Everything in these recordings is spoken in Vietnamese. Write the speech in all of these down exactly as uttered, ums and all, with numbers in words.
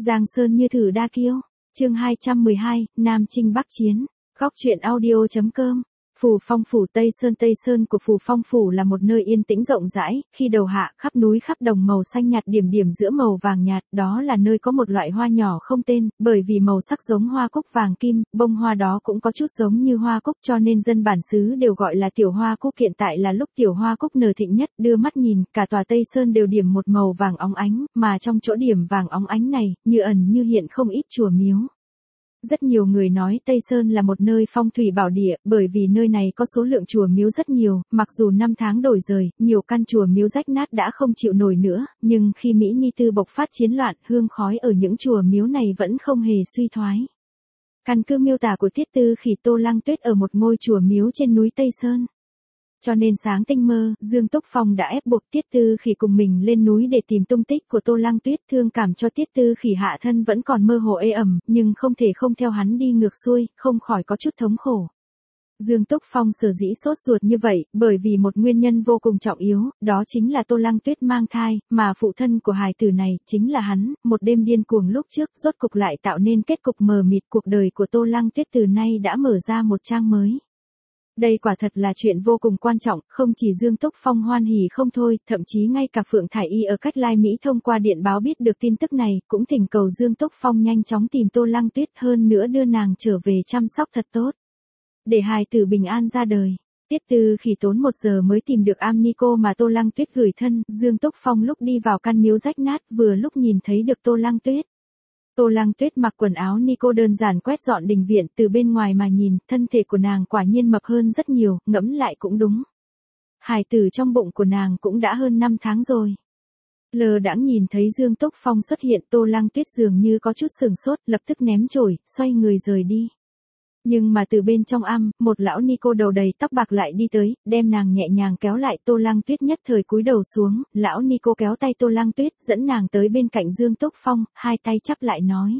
Giang Sơn như thử đa kiêu. Chương hai trăm mười hai, Nam Chinh Bắc Chiến. Góc truyện audio.com. Phù Phong phủ Tây Sơn. Tây Sơn của Phù Phong phủ là một nơi yên tĩnh rộng rãi, khi đầu hạ khắp núi khắp đồng màu xanh nhạt điểm điểm giữa màu vàng nhạt, đó là nơi có một loại hoa nhỏ không tên, bởi vì màu sắc giống hoa cúc vàng kim, bông hoa đó cũng có chút giống như hoa cúc cho nên dân bản xứ đều gọi là tiểu hoa cúc. Hiện tại là lúc tiểu hoa cúc nở thịnh nhất, đưa mắt nhìn, cả tòa Tây Sơn đều điểm một màu vàng óng ánh, mà trong chỗ điểm vàng óng ánh này, như ẩn như hiện không ít chùa miếu. Rất nhiều người nói Tây Sơn là một nơi phong thủy bảo địa, bởi vì nơi này có số lượng chùa miếu rất nhiều, mặc dù năm tháng đổi rời, nhiều căn chùa miếu rách nát đã không chịu nổi nữa, nhưng khi Mỹ Ni Tư bộc phát chiến loạn, hương khói ở những chùa miếu này vẫn không hề suy thoái. Căn cứ miêu tả của Tiết Tư Khỉ, Tô Lăng Tuyết ở một ngôi chùa miếu trên núi Tây Sơn. Cho nên sáng tinh mơ, Dương Túc Phong đã ép buộc Tiết Tư Khỉ cùng mình lên núi để tìm tung tích của Tô Lăng Tuyết. Thương cảm cho Tiết Tư Khỉ hạ thân vẫn còn mơ hồ ê ẩm, nhưng không thể không theo hắn đi ngược xuôi, không khỏi có chút thống khổ. Dương Túc Phong sở dĩ sốt ruột như vậy, bởi vì một nguyên nhân vô cùng trọng yếu, đó chính là Tô Lăng Tuyết mang thai, mà phụ thân của hài tử này, chính là hắn. Một đêm điên cuồng lúc trước, rốt cục lại tạo nên kết cục mờ mịt. Cuộc đời của Tô Lăng Tuyết từ nay đã mở ra một trang mới. Đây quả thật là chuyện vô cùng quan trọng, không chỉ Dương Túc Phong hoan hỉ không thôi, thậm chí ngay cả Phượng Thải Y ở cách Lai Mỹ thông qua điện báo biết được tin tức này, cũng thỉnh cầu Dương Túc Phong nhanh chóng tìm Tô Lăng Tuyết, hơn nữa đưa nàng trở về chăm sóc thật tốt, để hài tử bình an ra đời. Tiết Tư Khỉ tốn một giờ mới tìm được am ni cô mà Tô Lăng Tuyết gửi thân. Dương Túc Phong lúc đi vào căn miếu rách nát, vừa lúc nhìn thấy được Tô Lăng Tuyết. Tô Lăng Tuyết mặc quần áo ni cô đơn giản quét dọn đình viện, từ bên ngoài mà nhìn, thân thể của nàng quả nhiên mập hơn rất nhiều, ngẫm lại cũng đúng. Hài tử trong bụng của nàng cũng đã hơn năm tháng rồi. Lờ đãng nhìn thấy Dương Túc Phong xuất hiện, Tô Lăng Tuyết dường như có chút sừng sốt, lập tức ném chổi, xoay người rời đi. Nhưng mà từ bên trong am, một lão ni cô đầu đầy tóc bạc lại đi tới, đem nàng nhẹ nhàng kéo lại. Tô Lăng Tuyết nhất thời cúi đầu xuống, lão ni cô kéo tay Tô Lăng Tuyết, dẫn nàng tới bên cạnh Dương Túc Phong, hai tay chắp lại nói: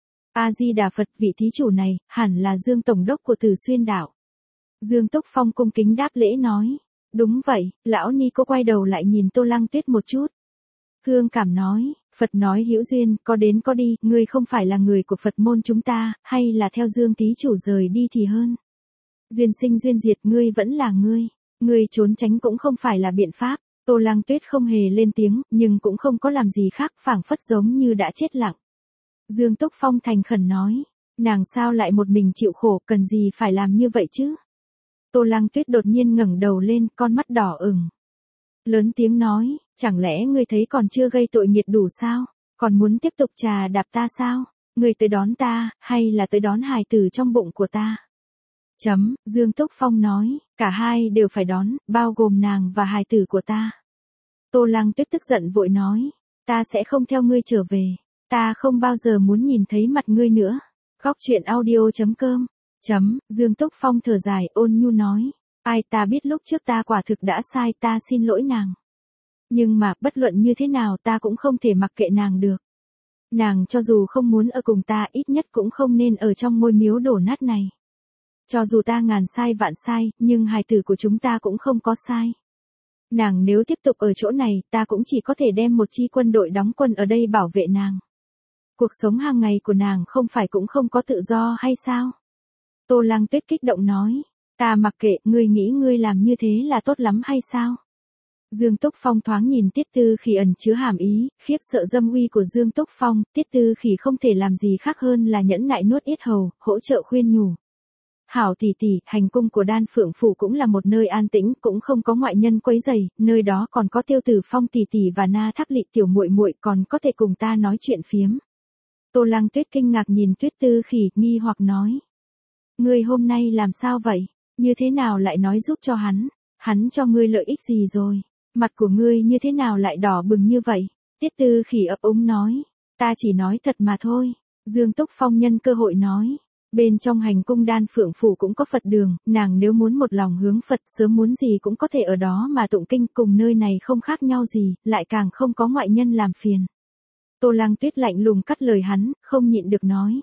A Di Đà Phật, vị thí chủ này, hẳn là Dương Tổng đốc của Từ Xuyên đảo. Dương Túc Phong cung kính đáp lễ nói: Đúng vậy. Lão ni cô quay đầu lại nhìn Tô Lăng Tuyết một chút. Hương cảm nói: Phật nói hữu duyên, có đến có đi, ngươi không phải là người của Phật môn chúng ta, hay là theo Dương thí chủ rời đi thì hơn. Duyên sinh duyên diệt, ngươi vẫn là ngươi, ngươi trốn tránh cũng không phải là biện pháp. Tô Lăng Tuyết không hề lên tiếng, nhưng cũng không có làm gì khác, phảng phất giống như đã chết lặng. Dương Túc Phong thành khẩn nói: Nàng sao lại một mình chịu khổ, cần gì phải làm như vậy chứ? Tô Lăng Tuyết đột nhiên ngẩng đầu lên, con mắt đỏ ửng. Lớn tiếng nói: Chẳng lẽ ngươi thấy còn chưa gây tội nghiệt đủ sao? Còn muốn tiếp tục trà đạp ta sao? Ngươi tới đón ta, hay là tới đón hài tử trong bụng của ta? Chấm, Dương Túc Phong nói: Cả hai đều phải đón, bao gồm nàng và hài tử của ta. Tô Lăng Tuyết tức giận vội nói: Ta sẽ không theo ngươi trở về. Ta không bao giờ muốn nhìn thấy mặt ngươi nữa. Góc truyện audio.com. Chấm, Dương Túc Phong thở dài, ôn nhu nói: Ai, ta biết lúc trước ta quả thực đã sai, ta xin lỗi nàng. Nhưng mà, bất luận như thế nào ta cũng không thể mặc kệ nàng được. Nàng cho dù không muốn ở cùng ta, ít nhất cũng không nên ở trong ngôi miếu đổ nát này. Cho dù ta ngàn sai vạn sai, nhưng hài tử của chúng ta cũng không có sai. Nàng nếu tiếp tục ở chỗ này, ta cũng chỉ có thể đem một chi quân đội đóng quân ở đây bảo vệ nàng. Cuộc sống hàng ngày của nàng không phải cũng không có tự do hay sao? Tô Lăng Tuyết kích động nói: Ta mặc kệ, ngươi nghĩ ngươi làm như thế là tốt lắm hay sao? Dương Túc Phong thoáng nhìn Tiết Tư Khỉ ẩn chứa hàm ý, khiếp sợ dâm uy của Dương Túc Phong, Tiết Tư Khỉ không thể làm gì khác hơn là nhẫn nại nuốt yết hầu, hỗ trợ khuyên nhủ. Hảo tỷ tỷ, hành cung của Đan Phượng phủ cũng là một nơi an tĩnh, cũng không có ngoại nhân quấy rầy, nơi đó còn có Tiêu Tử Phong tỷ tỷ và Na Tháp Lị tiểu muội muội, còn có thể cùng ta nói chuyện phiếm. Tô Lăng Tuyết kinh ngạc nhìn Tiết Tư Khỉ, nghi hoặc nói: Ngươi hôm nay làm sao vậy? Như thế nào lại nói giúp cho hắn? Hắn cho ngươi lợi ích gì rồi? Mặt của ngươi như thế nào lại đỏ bừng như vậy? Tiết Tư Khỉ ấp úng nói: Ta chỉ nói thật mà thôi. Dương Túc Phong nhân cơ hội nói: Bên trong hành cung Đan Phượng phủ cũng có Phật đường, nàng nếu muốn một lòng hướng Phật, sớm muốn gì cũng có thể ở đó mà tụng kinh, cùng nơi này không khác nhau gì, lại càng không có ngoại nhân làm phiền. Tô Lăng Tuyết lạnh lùng cắt lời hắn, không nhịn được nói: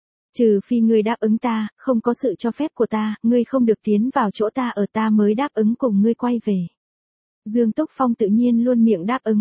Trừ phi ngươi đáp ứng ta, không có sự cho phép của ta, ngươi không được tiến vào chỗ ta ở, ta mới đáp ứng cùng ngươi quay về. Dương Túc Phong tự nhiên luôn miệng đáp ứng.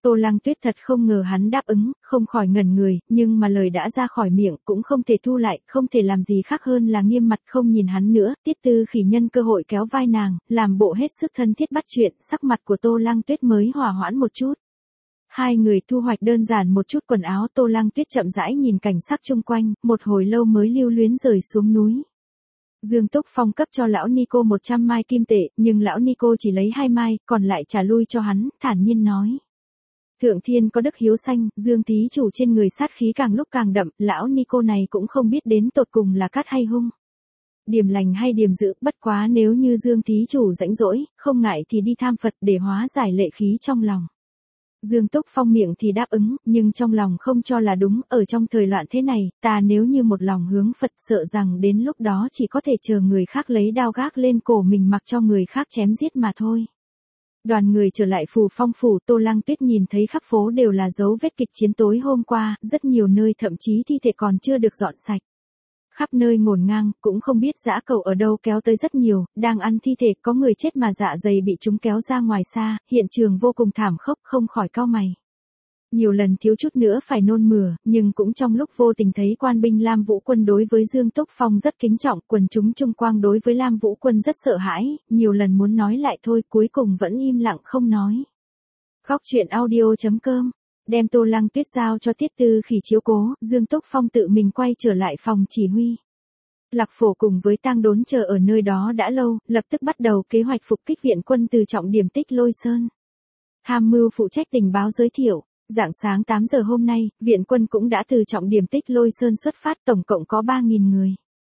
Tô Lăng Tuyết thật không ngờ hắn đáp ứng, không khỏi ngẩn người, nhưng mà lời đã ra khỏi miệng cũng không thể thu lại, không thể làm gì khác hơn là nghiêm mặt không nhìn hắn nữa. Tiết Tư Khỉ nhân cơ hội kéo vai nàng, làm bộ hết sức thân thiết bắt chuyện, sắc mặt của Tô Lăng Tuyết mới hòa hoãn một chút. Hai người thu hoạch đơn giản một chút quần áo, Tô Lăng Tuyết chậm rãi nhìn cảnh sắc chung quanh, một hồi lâu mới lưu luyến rời xuống núi. Dương Túc Phong cấp cho lão Nico một trăm mai kim tệ, nhưng lão Nico chỉ lấy hai mai, còn lại trả lui cho hắn, thản nhiên nói. Thượng thiên có đức hiếu sanh, Dương thí chủ trên người sát khí càng lúc càng đậm, lão Nico này cũng không biết đến tột cùng là cát hay hung. Điểm lành hay điểm dữ, bất quá nếu như Dương thí chủ rãnh rỗi, không ngại thì đi tham Phật để hóa giải lệ khí trong lòng. Dương Túc Phong miệng thì đáp ứng, nhưng trong lòng không cho là đúng, ở trong thời loạn thế này, ta nếu như một lòng hướng Phật sợ rằng đến lúc đó chỉ có thể chờ người khác lấy đao gác lên cổ mình mặc cho người khác chém giết mà thôi. Đoàn người trở lại Phù Phong phủ, Tô Lăng Tuyết nhìn thấy khắp phố đều là dấu vết kịch chiến tối hôm qua, rất nhiều nơi thậm chí thi thể còn chưa được dọn sạch. Khắp nơi ngổn ngang, cũng không biết dã cẩu ở đâu kéo tới rất nhiều, đang ăn thi thể, có người chết mà dạ dày bị chúng kéo ra ngoài xa, hiện trường vô cùng thảm khốc, không khỏi cau mày. Nhiều lần thiếu chút nữa phải nôn mửa, nhưng cũng trong lúc vô tình thấy quan binh Lam Vũ Quân đối với Dương Túc Phong rất kính trọng, quần chúng Trung Quang đối với Lam Vũ Quân rất sợ hãi, nhiều lần muốn nói lại thôi, cuối cùng vẫn im lặng không nói. Góc truyện audio chấm com đem Tô Lăng Tuyết giao cho Tiết Tư Khỉ chiếu cố, Dương Túc Phong tự mình quay trở lại phòng chỉ huy. Lạc Phổ cùng với Tang Đốn chờ ở nơi đó đã lâu, lập tức bắt đầu kế hoạch phục kích viện quân từ trọng điểm Tích Lôi Sơn. Tham mưu phụ trách tình báo giới thiệu, rạng sáng tám giờ hôm nay, viện quân cũng đã từ trọng điểm Tích Lôi Sơn xuất phát, tổng cộng có ba nghìn người.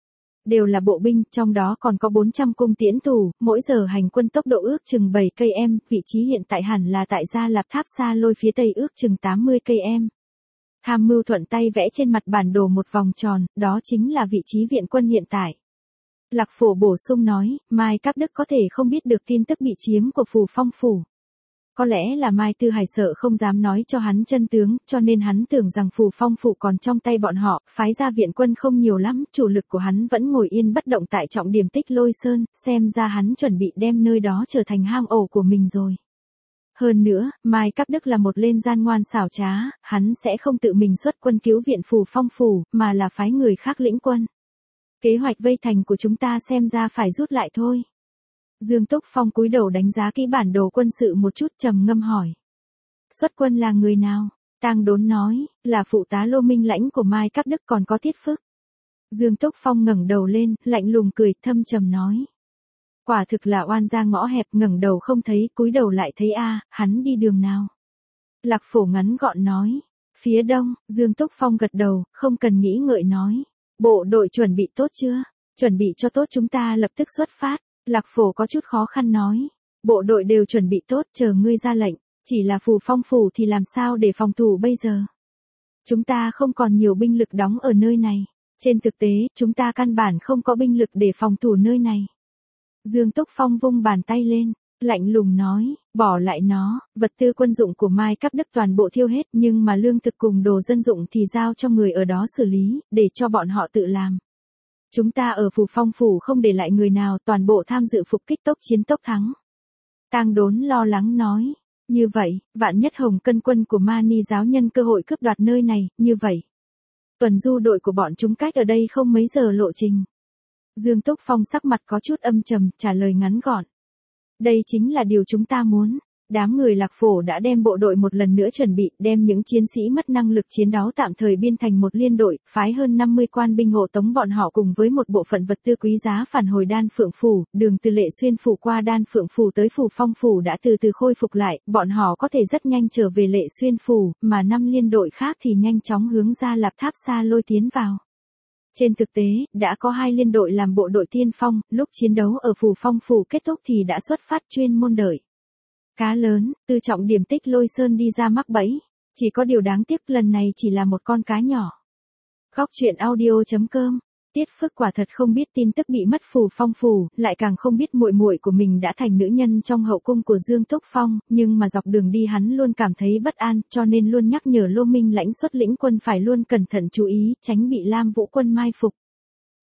Đều là bộ binh, trong đó còn có bốn trăm cung tiễn thủ, mỗi giờ hành quân tốc độ ước chừng bảy cây em, vị trí hiện tại hẳn là tại Gia Lạp Tháp Sa Lôi phía tây ước chừng tám mươi cây em. Tham mưu thuận tay vẽ trên mặt bản đồ một vòng tròn, đó chính là vị trí viện quân hiện tại. Lạc Phổ bổ sung nói, Mai Cáp Đức có thể không biết được tin tức bị chiếm của Phù Phong phủ. Có lẽ là Mai Tư Hải sợ không dám nói cho hắn chân tướng, cho nên hắn tưởng rằng Phù Phong phủ còn trong tay bọn họ, phái ra viện quân không nhiều lắm, chủ lực của hắn vẫn ngồi yên bất động tại trọng điểm Tích Lôi Sơn, xem ra hắn chuẩn bị đem nơi đó trở thành hang ổ của mình rồi. Hơn nữa, Mai Cáp Đức là một lên gian ngoan xảo trá, hắn sẽ không tự mình xuất quân cứu viện Phù Phong phủ, mà là phái người khác lĩnh quân. Kế hoạch vây thành của chúng ta xem ra phải rút lại thôi. Dương Túc Phong cúi đầu đánh giá kỹ bản đồ quân sự một chút, trầm ngâm hỏi. Xuất quân là người nào? Tang Đốn nói, là phụ tá Lô Minh Lãnh của Mai Cáp Đức, còn có Tiết Phức. Dương Túc Phong ngẩng đầu lên, lạnh lùng cười, thâm trầm nói. Quả thực là oan gia ngõ hẹp, ngẩng đầu không thấy, cúi đầu lại thấy a, hắn đi đường nào? Lạc Phổ ngắn gọn nói, phía đông. Dương Túc Phong gật đầu, không cần nghĩ ngợi nói. Bộ đội chuẩn bị tốt chưa? Chuẩn bị cho tốt, chúng ta lập tức xuất phát. Lạc Phổ có chút khó khăn nói. Bộ đội đều chuẩn bị tốt, chờ ngươi ra lệnh. Chỉ là Phù Phong phủ thì làm sao để phòng thủ bây giờ? Chúng ta không còn nhiều binh lực đóng ở nơi này. Trên thực tế, chúng ta căn bản không có binh lực để phòng thủ nơi này. Dương Túc Phong vung bàn tay lên, lạnh lùng nói, bỏ lại nó, vật tư quân dụng của Mai Cáp Đức toàn bộ thiêu hết, nhưng mà lương thực cùng đồ dân dụng thì giao cho người ở đó xử lý, để cho bọn họ tự làm. Chúng ta ở Phù Phong phủ không để lại người nào, toàn bộ tham dự phục kích tốc chiến tốc thắng. Tang Đốn lo lắng nói, như vậy, vạn nhất Hồng Cân quân của Mani giáo nhân cơ hội cướp đoạt nơi này, như vậy. Tuần du đội của bọn chúng cách ở đây không mấy giờ lộ trình. Dương Túc Phong sắc mặt có chút âm trầm, trả lời ngắn gọn. Đây chính là điều chúng ta muốn. Đám người Lạc Phổ đã đem bộ đội một lần nữa chuẩn bị, đem những chiến sĩ mất năng lực chiến đấu tạm thời biên thành một liên đội, phái hơn năm mươi quan binh hộ tống bọn họ cùng với một bộ phận vật tư quý giá phản hồi Đan Phượng phủ, đường từ Lệ Xuyên phủ qua Đan Phượng phủ tới Phù Phong phủ đã từ từ khôi phục lại, bọn họ có thể rất nhanh trở về Lệ Xuyên phủ, mà năm liên đội khác thì nhanh chóng hướng ra Lạp Tháp Sa Lôi tiến vào. Trên thực tế, đã có hai liên đội làm bộ đội tiên phong, lúc chiến đấu ở Phù Phong phủ kết thúc thì đã xuất phát chuyên môn đợi. Cá lớn, từ trọng điểm Tích Lôi Sơn đi ra mắc bẫy. Chỉ có điều đáng tiếc lần này chỉ là một con cá nhỏ. Góc truyện audio chấm com Tiết Phức quả thật không biết tin tức bị mất Phù Phong phủ, lại càng không biết muội muội của mình đã thành nữ nhân trong hậu cung của Dương Túc Phong, nhưng mà dọc đường đi hắn luôn cảm thấy bất an, cho nên luôn nhắc nhở Lô Minh Lãnh xuất lĩnh quân phải luôn cẩn thận chú ý, tránh bị Lam Vũ quân mai phục.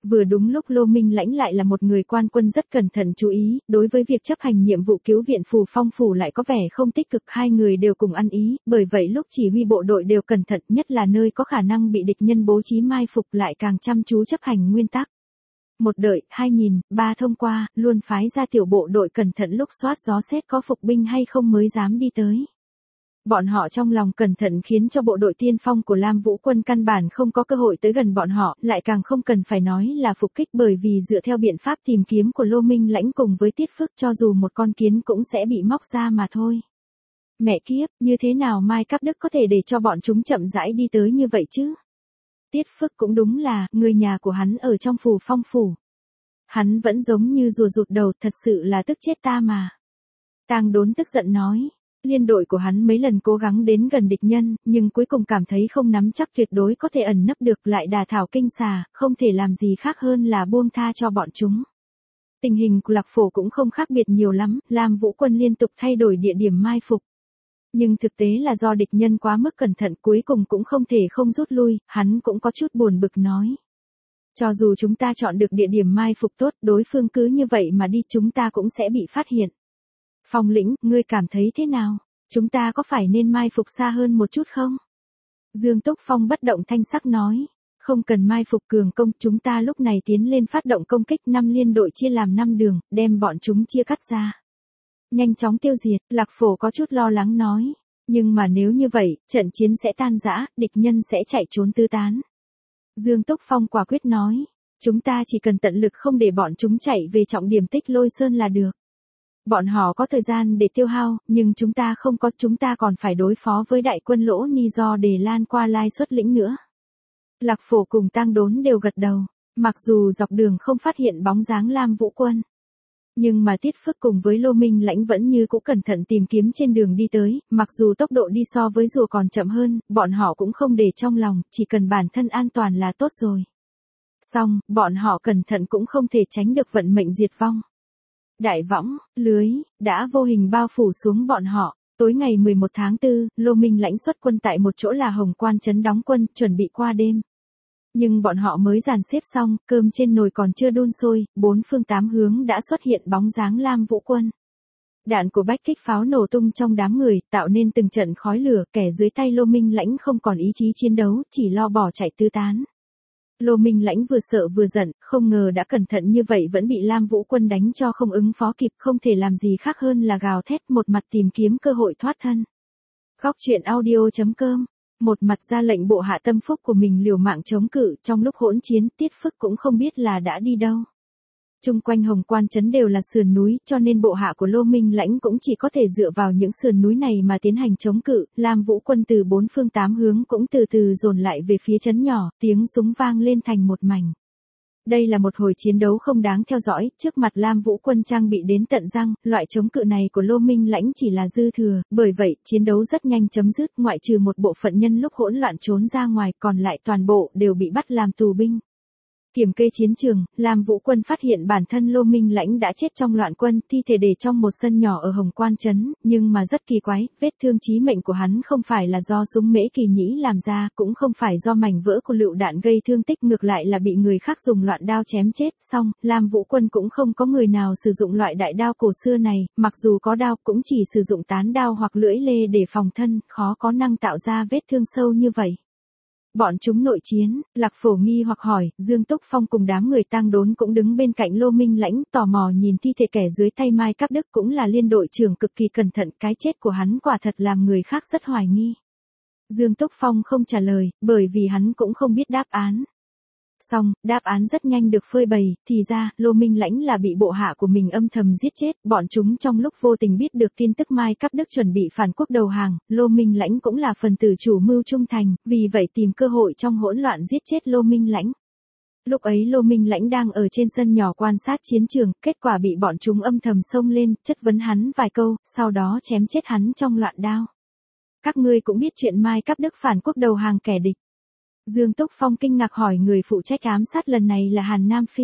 vừa đúng lúc Lô Minh Lãnh lại là một người quan quân rất cẩn thận chú ý, đối với việc chấp hành nhiệm vụ cứu viện Phù Phong phủ lại có vẻ không tích cực, hai người đều cùng ăn ý, bởi vậy lúc chỉ huy bộ đội đều cẩn thận, nhất là nơi có khả năng bị địch nhân bố trí mai phục lại càng chăm chú chấp hành nguyên tắc. Một đợi, hai nhìn, ba thông qua, luôn phái ra tiểu bộ đội cẩn thận lúc soát gió xét có phục binh hay không mới dám đi tới. Bọn họ trong lòng cẩn thận khiến cho bộ đội tiên phong của Lam Vũ quân căn bản không có cơ hội tới gần bọn họ, lại càng không cần phải nói là phục kích, bởi vì dựa theo biện pháp tìm kiếm của Lô Minh Lãnh cùng với Tiết Phức cho dù một con kiến cũng sẽ bị móc ra mà thôi. Mẹ kiếp, như thế nào Mai Cáp Đức có thể để cho bọn chúng chậm rãi đi tới như vậy chứ? Tiết Phức cũng đúng là, người nhà của hắn ở trong Phù Phong phủ. Hắn vẫn giống như rùa rụt đầu, thật sự là tức chết ta mà. Tang Đốn tức giận nói. Liên đội của hắn mấy lần cố gắng đến gần địch nhân, nhưng cuối cùng cảm thấy không nắm chắc tuyệt đối có thể ẩn nấp được, lại đả thảo kinh xà, không thể làm gì khác hơn là buông tha cho bọn chúng. Tình hình của Lạc Phổ cũng không khác biệt nhiều lắm, Lam Vũ quân liên tục thay đổi địa điểm mai phục. Nhưng thực tế là do địch nhân quá mức cẩn thận, cuối cùng cũng không thể không rút lui, hắn cũng có chút buồn bực nói. Cho dù chúng ta chọn được địa điểm mai phục tốt, đối phương cứ như vậy mà đi, chúng ta cũng sẽ bị phát hiện. Phong lĩnh, ngươi cảm thấy thế nào? Chúng ta có phải nên mai phục xa hơn một chút không? Dương Túc Phong bất động thanh sắc nói. Không cần mai phục cường công, chúng ta lúc này tiến lên phát động công kích, năm liên đội chia làm năm đường, đem bọn chúng chia cắt ra. Nhanh chóng tiêu diệt, Lạc Phổ có chút lo lắng nói. Nhưng mà nếu như vậy, trận chiến sẽ tan rã, địch nhân sẽ chạy trốn tứ tán. Dương Túc Phong quả quyết nói. Chúng ta chỉ cần tận lực không để bọn chúng chạy về trọng điểm Tích Lôi Sơn là được. Bọn họ có thời gian để tiêu hao, nhưng chúng ta không có, chúng ta còn phải đối phó với đại quân Lỗ Ni do để lan qua lai xuất lĩnh nữa. Lạc Phổ cùng Tang Đốn đều gật đầu, mặc dù dọc đường không phát hiện bóng dáng Lam Vũ quân. Nhưng mà Tiết Phức cùng với Lô Minh Lãnh vẫn như cũ cẩn thận tìm kiếm trên đường đi tới, mặc dù tốc độ đi so với rùa còn chậm hơn, bọn họ cũng không để trong lòng, chỉ cần bản thân an toàn là tốt rồi. Xong, bọn họ cẩn thận cũng không thể tránh được vận mệnh diệt vong. Đại võng, lưới, đã vô hình bao phủ xuống bọn họ. Tối ngày mười một tháng tư, Lô Minh Lãnh xuất quân tại một chỗ là Hồng Quan trấn đóng quân, chuẩn bị qua đêm. Nhưng bọn họ mới dàn xếp xong, cơm trên nồi còn chưa đun sôi, bốn phương tám hướng đã xuất hiện bóng dáng Lam Vũ quân. Đạn của bách kích pháo nổ tung trong đám người, tạo nên từng trận khói lửa, kẻ dưới tay Lô Minh Lãnh không còn ý chí chiến đấu, chỉ lo bỏ chạy tứ tán. Lô Minh Lãnh vừa sợ vừa giận, không ngờ đã cẩn thận như vậy vẫn bị Lam Vũ quân đánh cho không ứng phó kịp, không thể làm gì khác hơn là gào thét, một mặt tìm kiếm cơ hội thoát thân. Góc truyện audio chấm com, một mặt ra lệnh bộ hạ tâm phúc của mình liều mạng chống cự, trong lúc hỗn chiến, Tiết Phức cũng không biết là đã đi đâu. Chung quanh Hồng Quan trấn đều là sườn núi, cho nên bộ hạ của Lô Minh Lãnh cũng chỉ có thể dựa vào những sườn núi này mà tiến hành chống cự. Lam Vũ quân từ bốn phương tám hướng cũng từ từ dồn lại về phía trấn nhỏ, tiếng súng vang lên thành một mảnh. Đây là một hồi chiến đấu không đáng theo dõi, trước mặt Lam Vũ quân trang bị đến tận răng, loại chống cự này của Lô Minh Lãnh chỉ là dư thừa, bởi vậy, chiến đấu rất nhanh chấm dứt, ngoại trừ một bộ phận nhân lúc hỗn loạn trốn ra ngoài, còn lại toàn bộ đều bị bắt làm tù binh. Kiểm kê chiến trường, Lam Vũ quân phát hiện bản thân Lô Minh Lãnh đã chết trong loạn quân, thi thể để trong một sân nhỏ ở Hồng Quan trấn, nhưng mà rất kỳ quái, vết thương chí mệnh của hắn không phải là do súng Mễ Kỳ Nhĩ làm ra, cũng không phải do mảnh vỡ của lựu đạn gây thương tích, ngược lại là bị người khác dùng loạn đao chém chết. Xong, Lam Vũ quân cũng không có người nào sử dụng loại đại đao cổ xưa này, mặc dù có đao cũng chỉ sử dụng tán đao hoặc lưỡi lê để phòng thân, khó có năng tạo ra vết thương sâu như vậy. Bọn chúng nội chiến, Lạc Phổ nghi hoặc hỏi, Dương Túc Phong cùng đám người Tang Đốn cũng đứng bên cạnh Lô Minh Lãnh, tò mò nhìn thi thể kẻ dưới tay Mai Cáp Đức, cũng là liên đội trưởng cực kỳ cẩn thận, cái chết của hắn quả thật làm người khác rất hoài nghi. Dương Túc Phong không trả lời, bởi vì hắn cũng không biết đáp án. Xong, đáp án rất nhanh được phơi bày, thì ra, Lô Minh Lãnh là bị bộ hạ của mình âm thầm giết chết, bọn chúng trong lúc vô tình biết được tin tức Mai Cáp Đức chuẩn bị phản quốc đầu hàng, Lô Minh Lãnh cũng là phần tử chủ mưu trung thành, vì vậy tìm cơ hội trong hỗn loạn giết chết Lô Minh Lãnh. Lúc ấy Lô Minh Lãnh đang ở trên sân nhỏ quan sát chiến trường, kết quả bị bọn chúng âm thầm xông lên, chất vấn hắn vài câu, sau đó chém chết hắn trong loạn đao. Các ngươi cũng biết chuyện Mai Cáp Đức phản quốc đầu hàng kẻ địch. Dương Túc Phong kinh ngạc hỏi người phụ trách ám sát lần này là Hàn Nam Phi.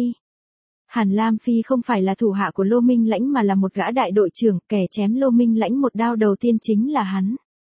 Hàn Lam Phi không phải là thủ hạ của Lô Minh Lãnh mà là một gã đại đội trưởng, kẻ chém Lô Minh Lãnh một đao đầu tiên chính là hắn.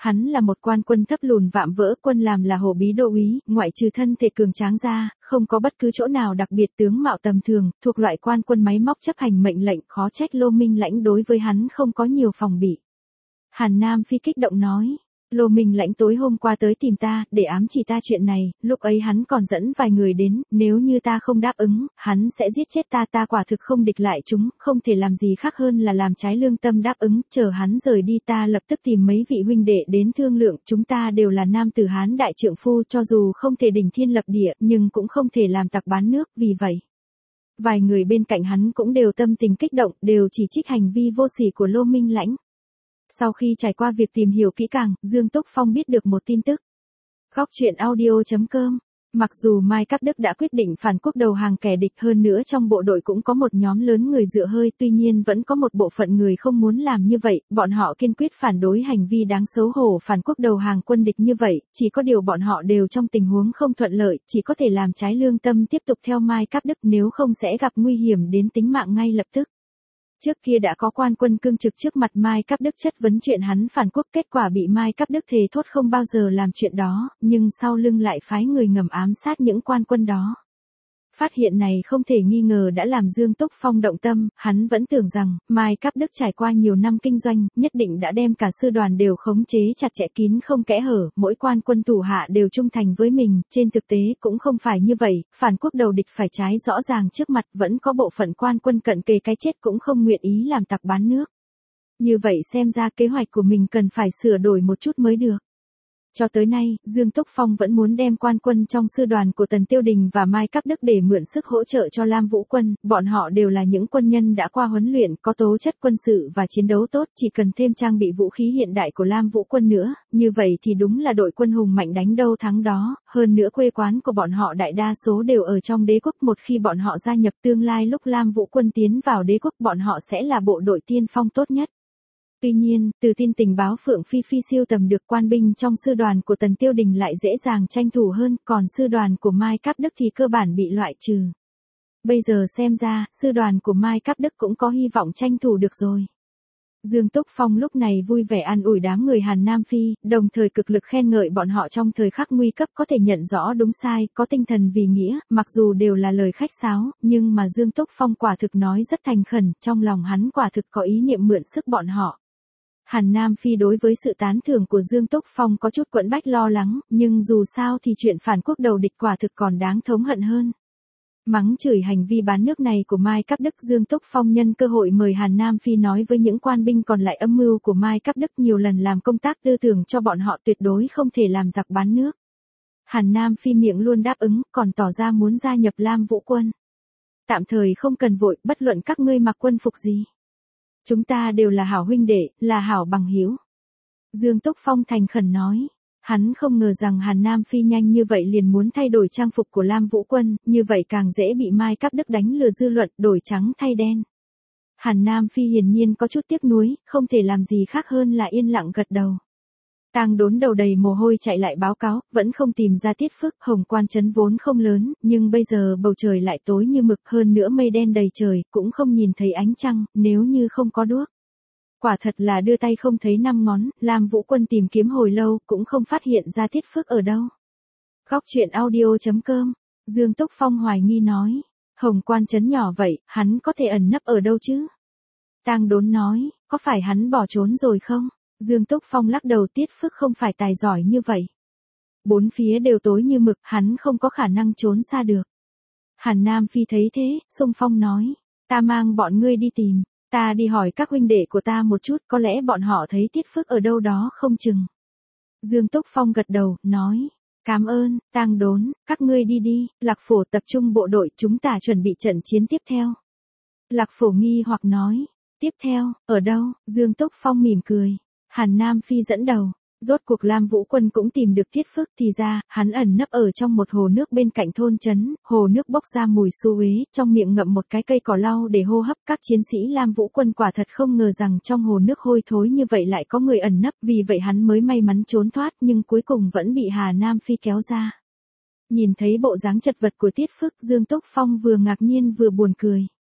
Hắn là một quan quân thấp lùn vạm vỡ, quân làm là hổ bí đô úy, ngoại trừ thân thể cường tráng ra, không có bất cứ chỗ nào đặc biệt, tướng mạo tầm thường, thuộc loại quan quân máy móc chấp hành mệnh lệnh, khó trách Lô Minh Lãnh đối với hắn không có nhiều phòng bị. Hàn Nam Phi kích động nói. Lô Minh Lãnh tối hôm qua tới tìm ta, để ám chỉ ta chuyện này, lúc ấy hắn còn dẫn vài người đến, nếu như ta không đáp ứng, hắn sẽ giết chết ta, ta quả thực không địch lại chúng, không thể làm gì khác hơn là làm trái lương tâm đáp ứng, chờ hắn rời đi ta lập tức tìm mấy vị huynh đệ đến thương lượng, chúng ta đều là nam tử Hán đại trượng phu, cho dù không thể đỉnh thiên lập địa, nhưng cũng không thể làm tặc bán nước, vì vậy. Vài người bên cạnh hắn cũng đều tâm tình kích động, đều chỉ trích hành vi vô sỉ của Lô Minh Lãnh. Sau khi trải qua việc tìm hiểu kỹ càng, Dương Túc Phong biết được một tin tức. Góc truyện audio chấm com. Mặc dù Mai Cáp Đức đã quyết định phản quốc đầu hàng kẻ địch, hơn nữa trong bộ đội cũng có một nhóm lớn người dựa hơi, tuy nhiên vẫn có một bộ phận người không muốn làm như vậy, bọn họ kiên quyết phản đối hành vi đáng xấu hổ phản quốc đầu hàng quân địch như vậy, chỉ có điều bọn họ đều trong tình huống không thuận lợi, chỉ có thể làm trái lương tâm tiếp tục theo Mai Cáp Đức, nếu không sẽ gặp nguy hiểm đến tính mạng ngay lập tức. Trước kia đã có quan quân cương trực trước mặt Mai Cáp Đức chất vấn chuyện hắn phản quốc, kết quả bị Mai Cáp Đức thề thốt không bao giờ làm chuyện đó, nhưng sau lưng lại phái người ngầm ám sát những quan quân đó. Phát hiện này không thể nghi ngờ đã làm Dương Túc Phong động tâm, hắn vẫn tưởng rằng, Mai Cáp Đức trải qua nhiều năm kinh doanh, nhất định đã đem cả sư đoàn đều khống chế chặt chẽ kín không kẽ hở, mỗi quan quân thủ hạ đều trung thành với mình, trên thực tế cũng không phải như vậy, phản quốc đầu địch phải trái rõ ràng trước mặt, vẫn có bộ phận quan quân cận kề cái chết cũng không nguyện ý làm tặc bán nước. Như vậy xem ra kế hoạch của mình cần phải sửa đổi một chút mới được. Cho tới nay, Dương Túc Phong vẫn muốn đem quan quân trong sư đoàn của Tần Tiêu Đình và Mai Cáp Đức để mượn sức hỗ trợ cho Lam Vũ Quân, bọn họ đều là những quân nhân đã qua huấn luyện, có tố chất quân sự và chiến đấu tốt, chỉ cần thêm trang bị vũ khí hiện đại của Lam Vũ Quân nữa, như vậy thì đúng là đội quân hùng mạnh đánh đâu thắng đó, hơn nữa quê quán của bọn họ đại đa số đều ở trong đế quốc, một khi bọn họ gia nhập tương lai lúc Lam Vũ Quân tiến vào đế quốc bọn họ sẽ là bộ đội tiên phong tốt nhất. Tuy nhiên, từ tin tình báo Phượng Phi Phi siêu tầm được, quan binh trong sư đoàn của Tần Tiêu Đình lại dễ dàng tranh thủ hơn, còn sư đoàn của Mai Cáp Đức thì cơ bản bị loại trừ. Bây giờ xem ra, sư đoàn của Mai Cáp Đức cũng có hy vọng tranh thủ được rồi. Dương Túc Phong lúc này vui vẻ an ủi đám người Hàn Nam Phi, đồng thời cực lực khen ngợi bọn họ trong thời khắc nguy cấp có thể nhận rõ đúng sai, có tinh thần vì nghĩa, mặc dù đều là lời khách sáo, nhưng mà Dương Túc Phong quả thực nói rất thành khẩn, trong lòng hắn quả thực có ý niệm mượn sức bọn họ. Hàn Nam Phi đối với sự tán thưởng của Dương Túc Phong có chút quẫn bách lo lắng, nhưng dù sao thì chuyện phản quốc đầu địch quả thực còn đáng thống hận hơn. Mắng chửi hành vi bán nước này của Mai Cáp Đức, Dương Túc Phong nhân cơ hội mời Hàn Nam Phi nói với những quan binh còn lại âm mưu của Mai Cáp Đức, nhiều lần làm công tác tư tưởng cho bọn họ tuyệt đối không thể làm giặc bán nước. Hàn Nam Phi miệng luôn đáp ứng, còn tỏ ra muốn gia nhập Lam Vũ Quân. Tạm thời không cần vội, bất luận các ngươi mặc quân phục gì. Chúng ta đều là hảo huynh đệ, là hảo bằng hữu. Dương Túc Phong thành khẩn nói. Hắn không ngờ rằng Hàn Nam Phi nhanh như vậy liền muốn thay đổi trang phục của Lam Vũ Quân, như vậy càng dễ bị Mai Cáp Đức đánh lừa dư luận, đổi trắng thay đen. Hàn Nam Phi hiển nhiên có chút tiếc nuối, không thể làm gì khác hơn là yên lặng gật đầu. Tang Đốn đầu đầy mồ hôi chạy lại báo cáo, vẫn không tìm ra Tiết Phước, Hồng Quan trấn vốn không lớn, nhưng bây giờ bầu trời lại tối như mực, hơn nữa mây đen đầy trời, cũng không nhìn thấy ánh trăng, nếu như không có đuốc. Quả thật là đưa tay không thấy năm ngón, Lam Vũ Quân tìm kiếm hồi lâu, cũng không phát hiện ra Tiết Phước ở đâu. Góc truyện audio chấm com, Dương Túc Phong hoài nghi nói, Hồng Quan trấn nhỏ vậy, hắn có thể ẩn nấp ở đâu chứ? Tang Đốn nói, có phải hắn bỏ trốn rồi không? Dương Túc Phong lắc đầu, Tiết Phước không phải tài giỏi như vậy. Bốn phía đều tối như mực, hắn không có khả năng trốn xa được. Hàn Nam Phi thấy thế, xung phong nói, ta mang bọn ngươi đi tìm, ta đi hỏi các huynh đệ của ta một chút, có lẽ bọn họ thấy Tiết Phước ở đâu đó không chừng. Dương Túc Phong gật đầu, nói, cảm ơn, Tang Đốn, các ngươi đi đi, Lạc Phổ tập trung bộ đội, chúng ta chuẩn bị trận chiến tiếp theo. Lạc Phổ nghi hoặc nói, tiếp theo, ở đâu? Dương Túc Phong mỉm cười. Hàn Nam Phi dẫn đầu, rốt cuộc Lam Vũ Quân cũng tìm được Tiết Phước, thì ra, hắn ẩn nấp ở trong một hồ nước bên cạnh thôn trấn, hồ nước bốc ra mùi xú uế, trong miệng ngậm một cái cây cỏ lau để hô hấp. Các chiến sĩ Lam Vũ Quân quả thật không ngờ rằng trong hồ nước hôi thối như vậy lại có người ẩn nấp, vì vậy hắn mới may mắn trốn thoát, nhưng cuối cùng vẫn bị Hà Nam Phi kéo ra. Nhìn thấy bộ dáng chật vật của Tiết Phước, Dương Túc Phong vừa ngạc nhiên vừa buồn cười.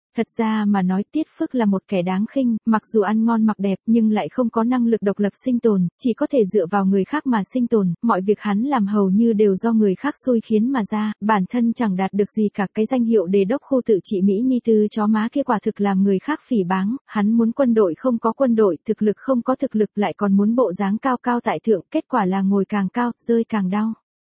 Thật ra mà nói Tiết Phước là một kẻ đáng khinh, mặc dù ăn ngon mặc đẹp nhưng lại không có năng lực độc lập sinh tồn, chỉ có thể dựa vào người khác mà sinh tồn, mọi việc hắn làm hầu như đều do người khác xui khiến mà ra, bản thân chẳng đạt được gì cả. Cái danh hiệu đề đốc khu tự trị Mỹ Ni Tư chó má kia quả thực làm người khác phỉ báng, hắn muốn quân đội không có quân đội, thực lực không có thực lực, lại còn muốn bộ dáng cao cao tại thượng, kết quả là ngồi càng cao, rơi càng đau.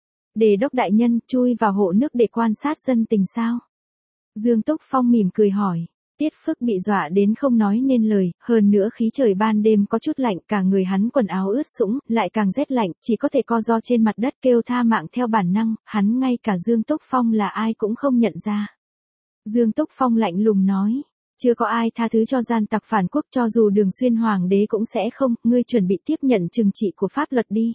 Đề đốc đại nhân, chui vào hộ nước để quan sát dân tình sao? Dương Túc Phong mỉm cười hỏi. Tiết Phước bị dọa đến không nói nên lời, hơn nữa khí trời ban đêm có chút lạnh, cả người hắn quần áo ướt sũng, lại càng rét lạnh, chỉ có thể co ro trên mặt đất kêu tha mạng theo bản năng, hắn ngay cả Dương Túc Phong là ai cũng không nhận ra. Dương Túc Phong lạnh lùng nói, chưa có ai tha thứ cho gian tặc phản quốc, cho dù Đường Xuyên hoàng đế cũng sẽ không, ngươi chuẩn bị tiếp nhận trừng trị của pháp luật đi.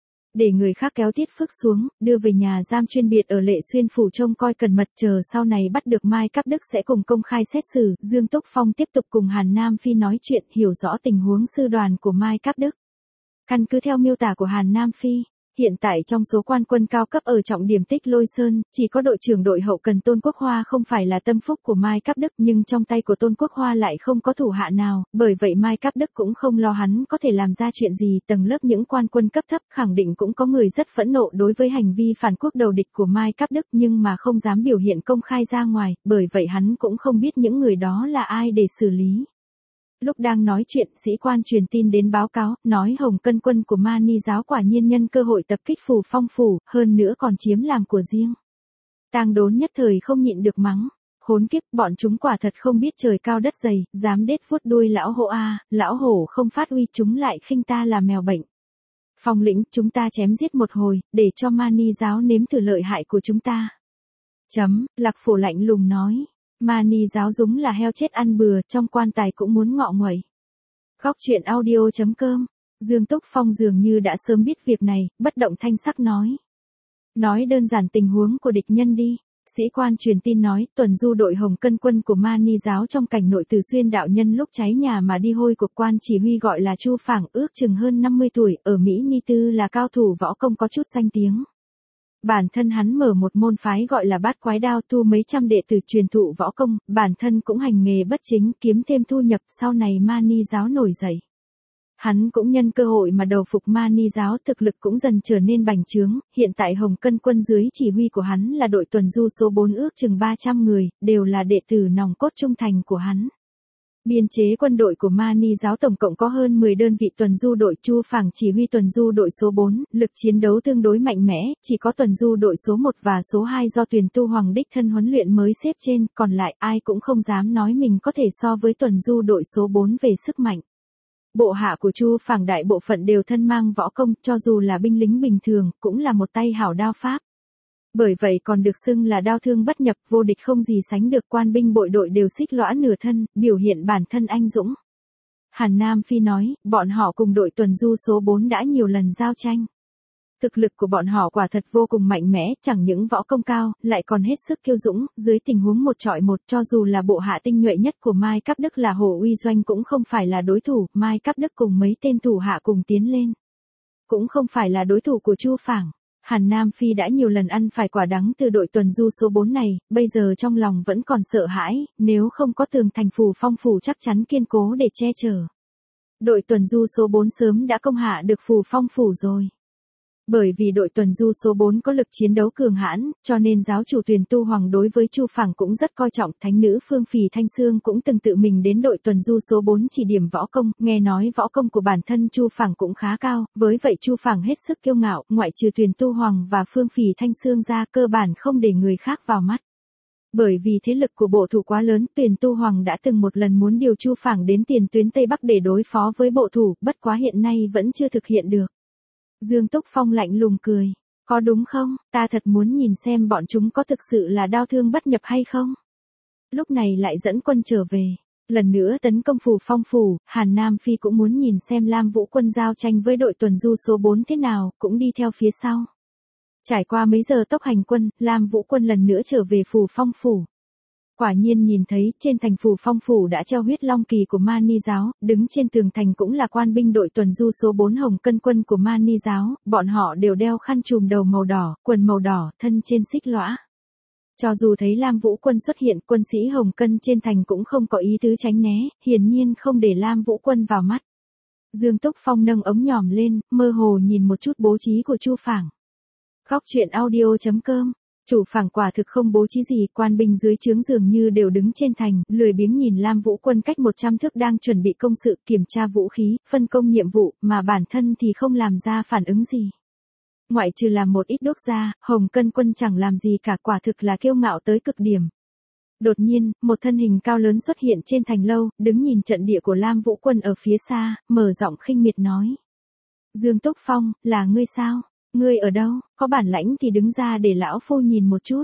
Để người khác kéo Tiết Phước xuống, đưa về nhà giam chuyên biệt ở Lệ Xuyên phủ trông coi cẩn mật, chờ sau này bắt được Mai Cáp Đức sẽ cùng công khai xét xử. Dương Túc Phong tiếp tục cùng Hàn Nam Phi nói chuyện, hiểu rõ tình huống sư đoàn của Mai Cáp Đức. Căn cứ theo miêu tả của Hàn Nam Phi, hiện tại trong số quan quân cao cấp ở trọng điểm Tích Lôi Sơn, chỉ có đội trưởng đội hậu cần Tôn Quốc Hoa không phải là tâm phúc của Mai Cáp Đức, nhưng trong tay của Tôn Quốc Hoa lại không có thủ hạ nào, bởi vậy Mai Cáp Đức cũng không lo hắn có thể làm ra chuyện gì. Tầng lớp những quan quân cấp thấp khẳng định cũng có người rất phẫn nộ đối với hành vi phản quốc đầu địch của Mai Cáp Đức, nhưng mà không dám biểu hiện công khai ra ngoài, bởi vậy hắn cũng không biết những người đó là ai để xử lý. Lúc đang nói chuyện, sĩ quan truyền tin đến báo cáo, nói Hồng Cân quân của Mani giáo quả nhiên nhân cơ hội tập kích Phù Phong phủ, hơn nữa còn chiếm làm của riêng. Tang Đốn nhất thời không nhịn được mắng, khốn kiếp, bọn chúng quả thật không biết trời cao đất dày, dám đết vuốt đuôi lão hổ a, lão hổ không phát uy chúng lại khinh ta là mèo bệnh. Phong lĩnh, chúng ta chém giết một hồi, để cho Mani giáo nếm thử lợi hại của chúng ta. Chấm, Lạc Phổ lạnh lùng nói. Mani giáo dúng là heo chết ăn bừa, trong quan tài cũng muốn ngọ nguậy. Góc truyện audio chấm com. Dương Túc Phong dường như đã sớm biết việc này, bất động thanh sắc nói. Nói đơn giản tình huống của địch nhân đi. Sĩ quan truyền tin nói, tuần du đội Hồng Cân quân của Mani giáo trong cảnh nội Từ Xuyên đạo nhân lúc cháy nhà mà đi hôi của quan chỉ huy gọi là Chu Phảng, ước chừng hơn năm mươi tuổi, ở Mỹ Ni Tư là cao thủ võ công có chút danh tiếng. Bản thân hắn mở một môn phái gọi là Bát Quái Đao, tu mấy trăm đệ tử truyền thụ võ công, bản thân cũng hành nghề bất chính, kiếm thêm thu nhập, sau này Mani giáo nổi dậy. Hắn cũng nhân cơ hội mà đầu phục Mani giáo, thực lực cũng dần trở nên bành trướng, hiện tại Hồng Cân quân dưới chỉ huy của hắn là đội tuần du số bốn ước chừng ba trăm người, đều là đệ tử nòng cốt trung thành của hắn. Biên chế quân đội của Mani giáo tổng cộng có hơn mười đơn vị tuần du đội. Chu Phảng chỉ huy tuần du đội số bốn, lực chiến đấu tương đối mạnh mẽ, chỉ có tuần du đội số một và số hai do Tuyền Tu Hoàng đích thân huấn luyện mới xếp trên, còn lại ai cũng không dám nói mình có thể so với tuần du đội số bốn về sức mạnh. Bộ hạ của Chu Phảng đại bộ phận đều thân mang võ công, cho dù là binh lính bình thường, cũng là một tay hảo đao pháp. Bởi vậy còn được xưng là đao thương bất nhập, vô địch không gì sánh được, quan binh bộ đội đều xích lõa nửa thân, biểu hiện bản thân anh dũng. Hàn Nam Phi nói, bọn họ cùng đội tuần du số bốn đã nhiều lần giao tranh. Thực lực của bọn họ quả thật vô cùng mạnh mẽ, chẳng những võ công cao, lại còn hết sức kiêu dũng, dưới tình huống một trọi một, cho dù là bộ hạ tinh nhuệ nhất của Mai Cáp Đức là Hồ Uy Doanh cũng không phải là đối thủ, Mai Cáp Đức cùng mấy tên thủ hạ cùng tiến lên. Cũng không phải là đối thủ của Chu Phảng. Hàn Nam Phi đã nhiều lần ăn phải quả đắng từ đội tuần du số bốn này, bây giờ trong lòng vẫn còn sợ hãi, nếu không có tường thành Phù Phong phủ chắc chắn kiên cố để che chở. Đội tuần du số bốn sớm đã công hạ được Phù Phong phủ rồi. Bởi vì đội tuần du số bốn có lực chiến đấu cường hãn, cho nên giáo chủ Tuyền Tu Hoàng đối với Chu Phảng cũng rất coi trọng. Thánh nữ Phương Phì Thanh Xương cũng từng tự mình đến đội tuần du số bốn chỉ điểm võ công, nghe nói võ công của bản thân Chu Phảng cũng khá cao, với vậy Chu Phảng hết sức kiêu ngạo, ngoại trừ Tuyền Tu Hoàng và Phương Phì Thanh Xương ra, cơ bản không để người khác vào mắt. Bởi vì thế lực của bộ thủ quá lớn, Tuyền Tu Hoàng đã từng một lần muốn điều Chu Phảng đến tiền tuyến Tây Bắc để đối phó với bộ thủ, bất quá hiện nay vẫn chưa thực hiện được. Dương Túc Phong lạnh lùng cười. Có đúng không, ta thật muốn nhìn xem bọn chúng có thực sự là đao thương bất nhập hay không. Lúc này lại dẫn quân trở về. Lần nữa tấn công Phù Phong phủ, Hàn Nam Phi cũng muốn nhìn xem Lam Vũ quân giao tranh với đội tuần du số bốn thế nào, cũng đi theo phía sau. Trải qua mấy giờ tốc hành quân, Lam Vũ quân lần nữa trở về Phù Phong phủ. Quả nhiên nhìn thấy, trên thành Phù Phong phủ đã treo huyết long kỳ của Mani giáo, đứng trên tường thành cũng là quan binh đội tuần du số bốn Hồng Cân quân của Mani giáo, bọn họ đều đeo khăn trùm đầu màu đỏ, quần màu đỏ, thân trên xích lõa. Cho dù thấy Lam Vũ Quân xuất hiện, quân sĩ Hồng Cân trên thành cũng không có ý tứ tránh né, hiển nhiên không để Lam Vũ Quân vào mắt. Dương Túc Phong nâng ống nhòm lên, mơ hồ nhìn một chút bố trí của Chu Phảng. Góc truyện audio chấm com. Chủ Phảng quả thực không bố trí gì, quan binh dưới trướng dường như đều đứng trên thành, lười biếng nhìn Lam Vũ Quân cách một trăm thước đang chuẩn bị công sự, kiểm tra vũ khí, phân công nhiệm vụ, mà bản thân thì không làm ra phản ứng gì. Ngoại trừ làm một ít đốt ra, Hồng Cân quân chẳng làm gì cả, quả thực là kiêu ngạo tới cực điểm. Đột nhiên, một thân hình cao lớn xuất hiện trên thành lâu, đứng nhìn trận địa của Lam Vũ Quân ở phía xa, mở giọng khinh miệt nói. Dương Túc Phong, là ngươi sao? Ngươi ở đâu? Có bản lãnh thì đứng ra để lão phu nhìn một chút.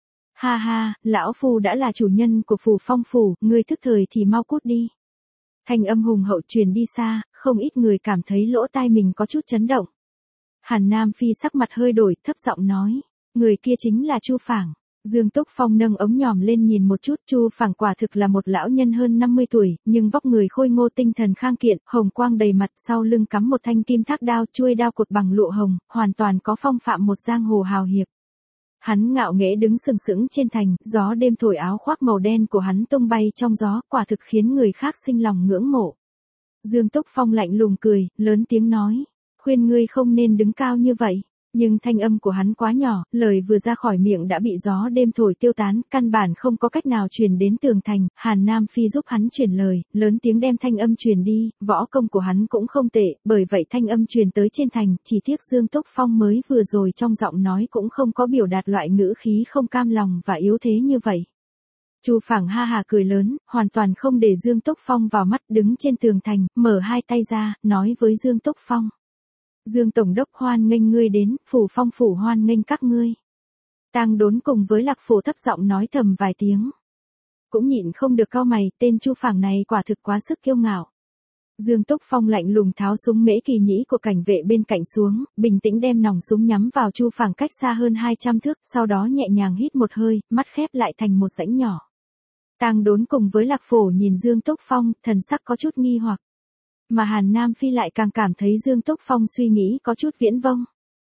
Ha ha, lão phu đã là chủ nhân của Phù Phong phủ, ngươi thức thời thì mau cút đi. Thanh âm hùng hậu truyền đi xa, không ít người cảm thấy lỗ tai mình có chút chấn động. Hàn Nam Phi sắc mặt hơi đổi, thấp giọng nói, người kia chính là Chu Phảng. Dương Túc Phong nâng ống nhòm lên nhìn một chút, Chu Phảng quả thực là một lão nhân hơn năm mươi tuổi, nhưng vóc người khôi ngô, tinh thần khang kiện, hồng quang đầy mặt, sau lưng cắm một thanh kim thác đao, chuôi đao cột bằng lụa hồng, hoàn toàn có phong phạm một giang hồ hào hiệp. Hắn ngạo nghễ đứng sừng sững trên thành, gió đêm thổi áo khoác màu đen của hắn tung bay trong gió, quả thực khiến người khác sinh lòng ngưỡng mộ. Dương Túc Phong lạnh lùng cười, lớn tiếng nói, khuyên ngươi không nên đứng cao như vậy. Nhưng thanh âm của hắn quá nhỏ, lời vừa ra khỏi miệng đã bị gió đêm thổi tiêu tán, căn bản không có cách nào truyền đến tường thành. Hàn Nam Phi giúp hắn truyền lời, lớn tiếng đem thanh âm truyền đi, võ công của hắn cũng không tệ, bởi vậy thanh âm truyền tới trên thành, chỉ tiếc Dương Túc Phong mới vừa rồi trong giọng nói cũng không có biểu đạt loại ngữ khí không cam lòng và yếu thế như vậy. Chu Phảng ha hà cười lớn, hoàn toàn không để Dương Túc Phong vào mắt, đứng trên tường thành, mở hai tay ra, nói với Dương Túc Phong. Dương Tổng đốc hoan nghênh ngươi đến, Phủ Phong phủ hoan nghênh các ngươi. Tang Đốn cùng với Lạc Phổ thấp giọng nói thầm vài tiếng. Cũng nhịn không được cau mày, tên Chu Phảng này quả thực quá sức kiêu ngạo. Dương Túc Phong lạnh lùng tháo súng Mễ Kỳ Nhĩ của cảnh vệ bên cạnh xuống, bình tĩnh đem nòng súng nhắm vào Chu Phảng cách xa hơn hai trăm thước, sau đó nhẹ nhàng hít một hơi, mắt khép lại thành một rãnh nhỏ. Tang Đốn cùng với Lạc Phổ nhìn Dương Túc Phong, thần sắc có chút nghi hoặc. Mà Hàn Nam Phi lại càng cảm thấy Dương Túc Phong suy nghĩ có chút viễn vông.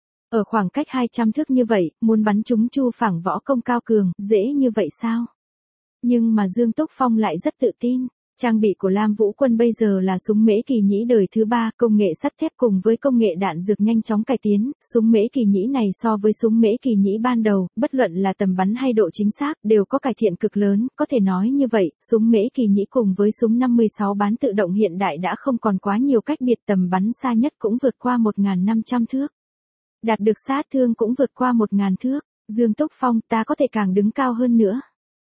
Ở khoảng cách hai trăm thước như vậy, muốn bắn trúng Chu Phảng võ công cao cường, dễ như vậy sao? Nhưng mà Dương Túc Phong lại rất tự tin. Trang bị của Lam Vũ Quân bây giờ là súng Mễ Kỳ Nhĩ đời thứ ba, công nghệ sắt thép cùng với công nghệ đạn dược nhanh chóng cải tiến, súng Mễ Kỳ Nhĩ này so với súng Mễ Kỳ Nhĩ ban đầu, bất luận là tầm bắn hay độ chính xác, đều có cải thiện cực lớn, có thể nói như vậy, súng Mễ Kỳ Nhĩ cùng với súng năm mươi sáu bán tự động hiện đại đã không còn quá nhiều cách biệt, tầm bắn xa nhất cũng vượt qua một nghìn năm trăm thước. Đạt được sát thương cũng vượt qua một nghìn thước, Dương Túc Phong, ta có thể càng đứng cao hơn nữa.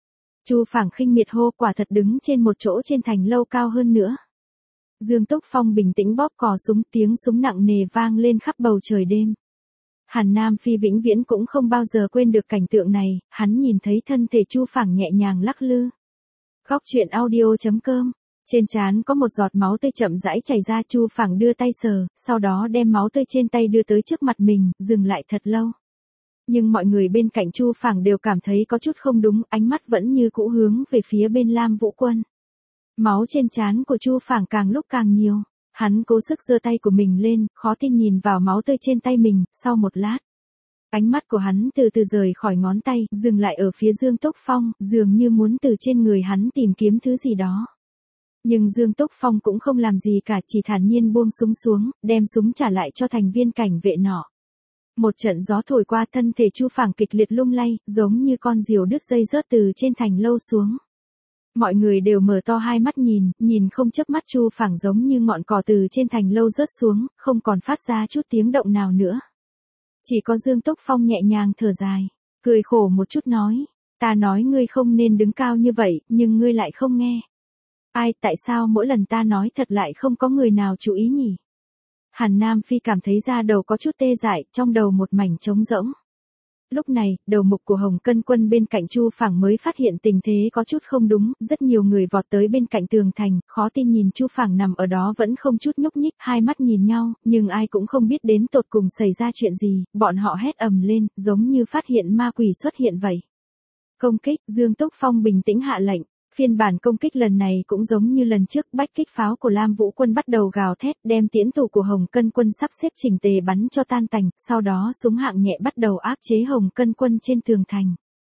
Chu Phảng khinh miệt hô, quả thật đứng trên một chỗ trên thành lâu cao hơn nữa. Dương Túc Phong bình tĩnh bóp cò súng, tiếng súng nặng nề vang lên khắp bầu trời đêm. Hàn Nam Phi vĩnh viễn cũng không bao giờ quên được cảnh tượng này, hắn nhìn thấy thân thể Chu Phảng nhẹ nhàng lắc lư. Góc truyện audio chấm com. Trên trán có một giọt máu tươi chậm rãi chảy ra, Chu Phảng đưa tay sờ, sau đó đem máu tươi trên tay đưa tới trước mặt mình, dừng lại thật lâu. Nhưng mọi người bên cạnh Chu Phảng đều cảm thấy có chút không đúng, ánh mắt vẫn như cũ hướng về phía bên Lam Vũ Quân. Máu trên trán của Chu Phảng càng lúc càng nhiều, hắn cố sức giơ tay của mình lên, khó tin nhìn vào máu tươi trên tay mình, sau một lát. Ánh mắt của hắn từ từ rời khỏi ngón tay, dừng lại ở phía Dương Túc Phong, dường như muốn từ trên người hắn tìm kiếm thứ gì đó. Nhưng Dương Túc Phong cũng không làm gì cả, chỉ thản nhiên buông súng xuống, đem súng trả lại cho thành viên cảnh vệ nọ. Một trận gió thổi qua, thân thể Chu Phảng kịch liệt lung lay, giống như con diều đứt dây rớt từ trên thành lâu xuống. Mọi người đều mở to hai mắt nhìn, nhìn không chớp mắt, Chu Phảng giống như ngọn cỏ từ trên thành lâu rớt xuống, không còn phát ra chút tiếng động nào nữa. Chỉ có Dương Túc Phong nhẹ nhàng thở dài, cười khổ một chút nói, ta nói ngươi không nên đứng cao như vậy, nhưng ngươi lại không nghe. Ai, tại sao mỗi lần ta nói thật lại không có người nào chú ý nhỉ? Hàn Nam Phi cảm thấy da đầu có chút tê dại, trong đầu một mảnh trống rỗng. Lúc này, đầu mục của Hồng Cân quân bên cạnh Chu Phảng mới phát hiện tình thế có chút không đúng, rất nhiều người vọt tới bên cạnh tường thành, khó tin nhìn Chu Phảng nằm ở đó vẫn không chút nhúc nhích, hai mắt nhìn nhau, nhưng ai cũng không biết đến tột cùng xảy ra chuyện gì, bọn họ hét ầm lên, giống như phát hiện ma quỷ xuất hiện vậy. Công kích, Dương Túc Phong bình tĩnh hạ lệnh. Phiên bản công kích lần này cũng giống như lần trước, bách kích pháo của Lam Vũ Quân bắt đầu gào thét, đem tiễn tù của Hồng Cân quân sắp xếp chỉnh tề bắn cho tan tành, sau đó súng hạng nhẹ bắt đầu áp chế Hồng Cân quân trên tường thành.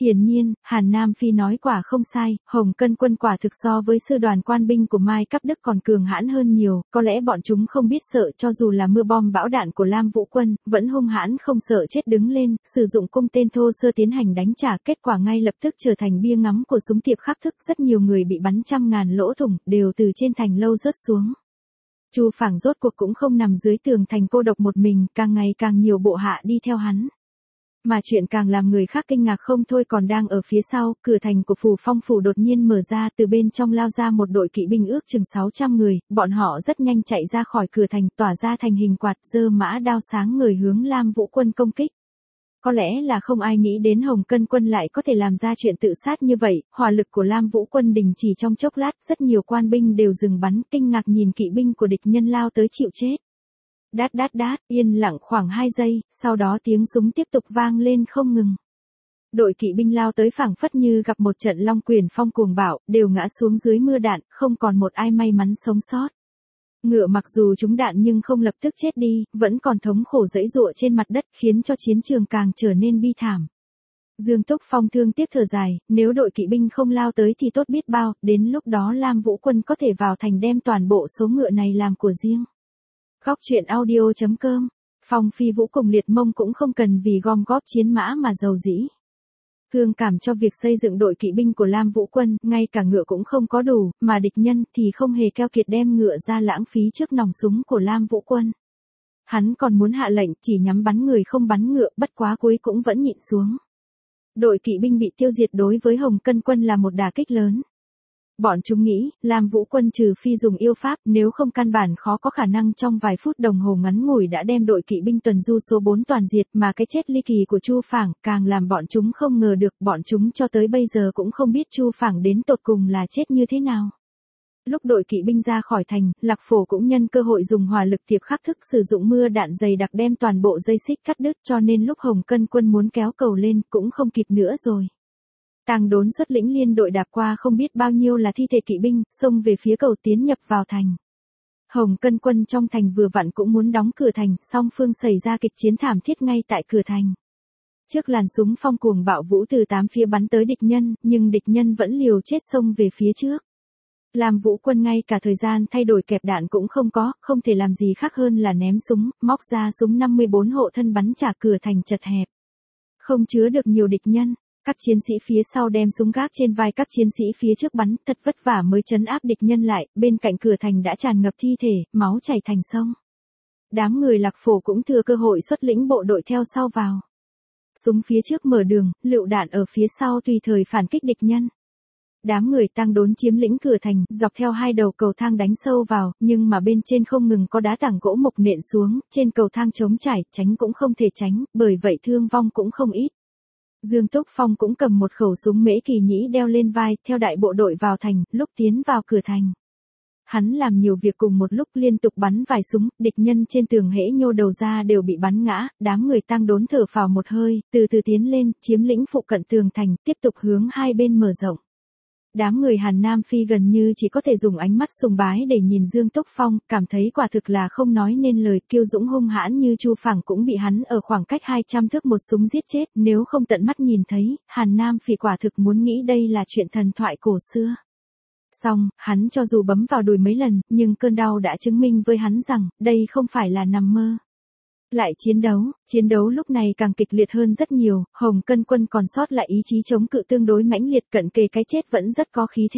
Hiển nhiên, Hàn Nam Phi nói quả không sai, Hồng Cân quân quả thực so với sư đoàn quan binh của Mai Cấp Đức còn cường hãn hơn nhiều, có lẽ bọn chúng không biết sợ cho dù là mưa bom bão đạn của Lam Vũ quân, vẫn hung hãn không sợ chết đứng lên, sử dụng cung tên thô sơ tiến hành đánh trả, kết quả ngay lập tức trở thành bia ngắm của súng tiệp khắc thức, rất nhiều người bị bắn trăm ngàn lỗ thủng, đều từ trên thành lâu rớt xuống. Chu Phảng rốt cuộc cũng không nằm dưới tường thành cô độc một mình, càng ngày càng nhiều bộ hạ đi theo hắn. Mà chuyện càng làm người khác kinh ngạc không thôi còn đang ở phía sau, cửa thành của Phù Phong phủ đột nhiên mở ra, từ bên trong lao ra một đội kỵ binh ước chừng sáu trăm người, bọn họ rất nhanh chạy ra khỏi cửa thành, tỏa ra thành hình quạt, giơ mã đao sáng ngời hướng Lam Vũ quân công kích. Có lẽ là không ai nghĩ đến Hồng Cân quân lại có thể làm ra chuyện tự sát như vậy, hỏa lực của Lam Vũ quân đình chỉ trong chốc lát, rất nhiều quan binh đều dừng bắn, kinh ngạc nhìn kỵ binh của địch nhân lao tới chịu chết. Đát đát đát, yên lặng khoảng hai giây, sau đó tiếng súng tiếp tục vang lên không ngừng. Đội kỵ binh lao tới phảng phất như gặp một trận long quyền phong cuồng bạo, đều ngã xuống dưới mưa đạn, không còn một ai may mắn sống sót. Ngựa mặc dù trúng đạn nhưng không lập tức chết đi, vẫn còn thống khổ giãy giụa trên mặt đất, khiến cho chiến trường càng trở nên bi thảm. Dương Túc Phong thương tiếc thở dài, nếu đội kỵ binh không lao tới thì tốt biết bao, đến lúc đó Lam Vũ quân có thể vào thành đem toàn bộ số ngựa này làm của riêng. Góc truyện audio chấm com, Phong Phi Vũ cùng Liệt Mông cũng không cần vì gom góp chiến mã mà giàu dĩ. Thương cảm cho việc xây dựng đội kỵ binh của Lam Vũ quân, ngay cả ngựa cũng không có đủ, mà địch nhân thì không hề keo kiệt đem ngựa ra lãng phí trước nòng súng của Lam Vũ quân. Hắn còn muốn hạ lệnh chỉ nhắm bắn người không bắn ngựa, bất quá cuối cũng vẫn nhịn xuống. Đội kỵ binh bị tiêu diệt đối với Hồng Cân quân là một đả kích lớn. Bọn chúng nghĩ, Lam Vũ quân trừ phi dùng yêu pháp, nếu không căn bản khó có khả năng trong vài phút đồng hồ ngắn ngủi đã đem đội kỵ binh tuần du số bốn toàn diệt, mà cái chết ly kỳ của Chu Phảng càng làm bọn chúng không ngờ được, bọn chúng cho tới bây giờ cũng không biết Chu Phảng đến tột cùng là chết như thế nào. Lúc đội kỵ binh ra khỏi thành, Lạc Phổ cũng nhân cơ hội dùng hỏa lực tiệp khắc thức sử dụng mưa đạn dày đặc đem toàn bộ dây xích cắt đứt, cho nên lúc Hồng Cân quân muốn kéo cầu lên cũng không kịp nữa rồi. Tàng Đốn xuất lĩnh liên đội đạp qua không biết bao nhiêu là thi thể kỵ binh, xông về phía cầu tiến nhập vào thành. Hồng Cân quân trong thành vừa vặn cũng muốn đóng cửa thành, song phương xảy ra kịch chiến thảm thiết ngay tại cửa thành. Trước làn súng phong cuồng bạo vũ từ tám phía bắn tới địch nhân, nhưng địch nhân vẫn liều chết xông về phía trước. Lam Vũ quân ngay cả thời gian thay đổi kẹp đạn cũng không có, không thể làm gì khác hơn là ném súng, móc ra súng năm mươi bốn hộ thân bắn trả cửa thành chật hẹp. Không chứa được nhiều địch nhân. Các chiến sĩ phía sau đem súng gác trên vai các chiến sĩ phía trước bắn, thật vất vả mới trấn áp địch nhân lại, bên cạnh cửa thành đã tràn ngập thi thể, máu chảy thành sông. Đám người Lạc Phổ cũng thừa cơ hội xuất lĩnh bộ đội theo sau vào. Súng phía trước mở đường, lựu đạn ở phía sau tùy thời phản kích địch nhân. Đám người Tàng Đốn chiếm lĩnh cửa thành, dọc theo hai đầu cầu thang đánh sâu vào, nhưng mà bên trên không ngừng có đá tảng gỗ mục nện xuống, trên cầu thang trống trải, tránh cũng không thể tránh, bởi vậy thương vong cũng không ít. Dương Túc Phong cũng cầm một khẩu súng Mễ Kỳ Nhĩ đeo lên vai, theo đại bộ đội vào thành, lúc tiến vào cửa thành. Hắn làm nhiều việc cùng một lúc liên tục bắn vài súng, địch nhân trên tường hễ nhô đầu ra đều bị bắn ngã, đám người Tàng Đốn thở phào một hơi, từ từ tiến lên, chiếm lĩnh phụ cận tường thành, tiếp tục hướng hai bên mở rộng. Đám người Hàn Nam Phi gần như chỉ có thể dùng ánh mắt sùng bái để nhìn Dương Túc Phong, cảm thấy quả thực là không nói nên lời, kiêu dũng hung hãn như Chu Phảng cũng bị hắn ở khoảng cách hai trăm thước một súng giết chết, nếu không tận mắt nhìn thấy, Hàn Nam Phi quả thực muốn nghĩ đây là chuyện thần thoại cổ xưa. Xong, hắn cho dù bấm vào đùi mấy lần, nhưng cơn đau đã chứng minh với hắn rằng, đây không phải là nằm mơ. Lại chiến đấu, chiến đấu lúc này càng kịch liệt hơn rất nhiều, Hồng Cân quân còn sót lại ý chí chống cự tương đối mãnh liệt, cận kề cái chết vẫn rất có khí thế.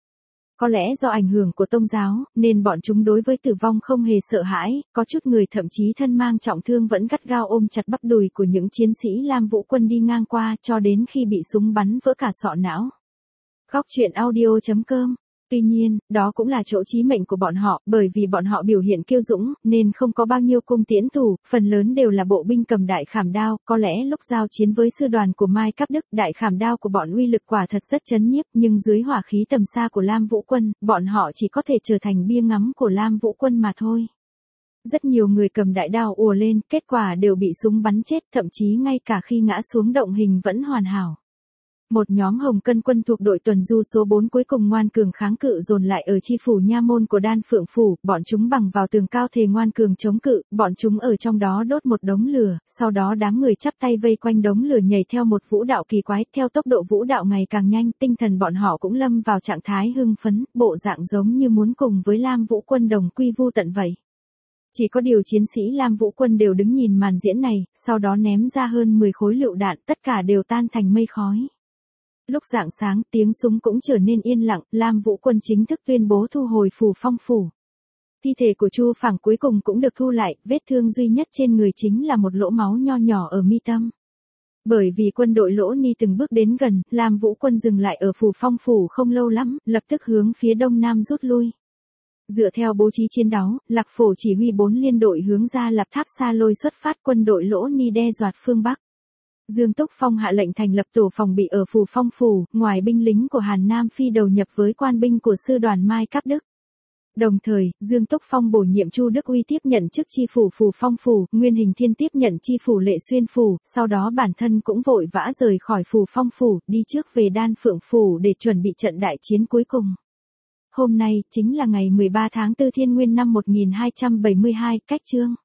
Có lẽ do ảnh hưởng của tôn giáo, nên bọn chúng đối với tử vong không hề sợ hãi, có chút người thậm chí thân mang trọng thương vẫn gắt gao ôm chặt bắp đùi của những chiến sĩ Lam Vũ quân đi ngang qua cho đến khi bị súng bắn vỡ cả sọ não. Góc truyện audio chấm com. Tuy nhiên, đó cũng là chỗ chí mệnh của bọn họ, bởi vì bọn họ biểu hiện kiêu dũng, nên không có bao nhiêu cung tiễn thủ, phần lớn đều là bộ binh cầm đại khảm đao, có lẽ lúc giao chiến với sư đoàn của Mai Cấp Đức, đại khảm đao của bọn uy lực quả thật rất chấn nhiếp, nhưng dưới hỏa khí tầm xa của Lam Vũ quân, bọn họ chỉ có thể trở thành bia ngắm của Lam Vũ quân mà thôi. Rất nhiều người cầm đại đao ùa lên, kết quả đều bị súng bắn chết, thậm chí ngay cả khi ngã xuống động hình vẫn hoàn hảo. Một nhóm Hồng Cân quân thuộc đội tuần du số bốn cuối cùng ngoan cường kháng cự dồn lại ở chi phủ nha môn của Đan Phượng phủ, bọn chúng bằng vào tường cao thề ngoan cường chống cự, bọn chúng ở trong đó đốt một đống lửa, sau đó đám người chắp tay vây quanh đống lửa nhảy theo một vũ đạo kỳ quái, theo tốc độ vũ đạo ngày càng nhanh, tinh thần bọn họ cũng lâm vào trạng thái hưng phấn, bộ dạng giống như muốn cùng với Lam Vũ quân đồng quy vu tận vậy. Chỉ có điều chiến sĩ Lam Vũ quân đều đứng nhìn màn diễn này, sau đó ném ra hơn mười khối lựu đạn, tất cả đều tan thành mây khói. Lúc rạng sáng, tiếng súng cũng trở nên yên lặng, Lam Vũ quân chính thức tuyên bố thu hồi Phù Phong phủ. Thi thể của Chu Phảng cuối cùng cũng được thu lại, vết thương duy nhất trên người chính là một lỗ máu nho nhỏ ở mi tâm. Bởi vì quân đội Lỗ Ni từng bước đến gần, Lam Vũ quân dừng lại ở Phù Phong phủ không lâu lắm, lập tức hướng phía đông nam rút lui. Dựa theo bố trí chiến đấu, Lạc Phổ chỉ huy bốn liên đội hướng ra Lạp Tháp Sa Lôi xuất phát, quân đội Lỗ Ni đe dọa phương Bắc. Dương Túc Phong hạ lệnh thành lập tổ phòng bị ở Phù Phong phủ, ngoài binh lính của Hàn Nam Phi đầu nhập với quan binh của sư đoàn Mai Cáp Đức. Đồng thời, Dương Túc Phong bổ nhiệm Chu Đức Uy tiếp nhận chức chi phủ Phù Phong phủ, Nguyên Hình Thiên tiếp nhận chi phủ Lệ Xuyên phủ, sau đó bản thân cũng vội vã rời khỏi Phù Phong phủ, đi trước về Đan Phượng phủ để chuẩn bị trận đại chiến cuối cùng. Hôm nay, chính là ngày mười ba tháng tư Thiên Nguyên năm một nghìn hai trăm bảy mươi hai, cách chương.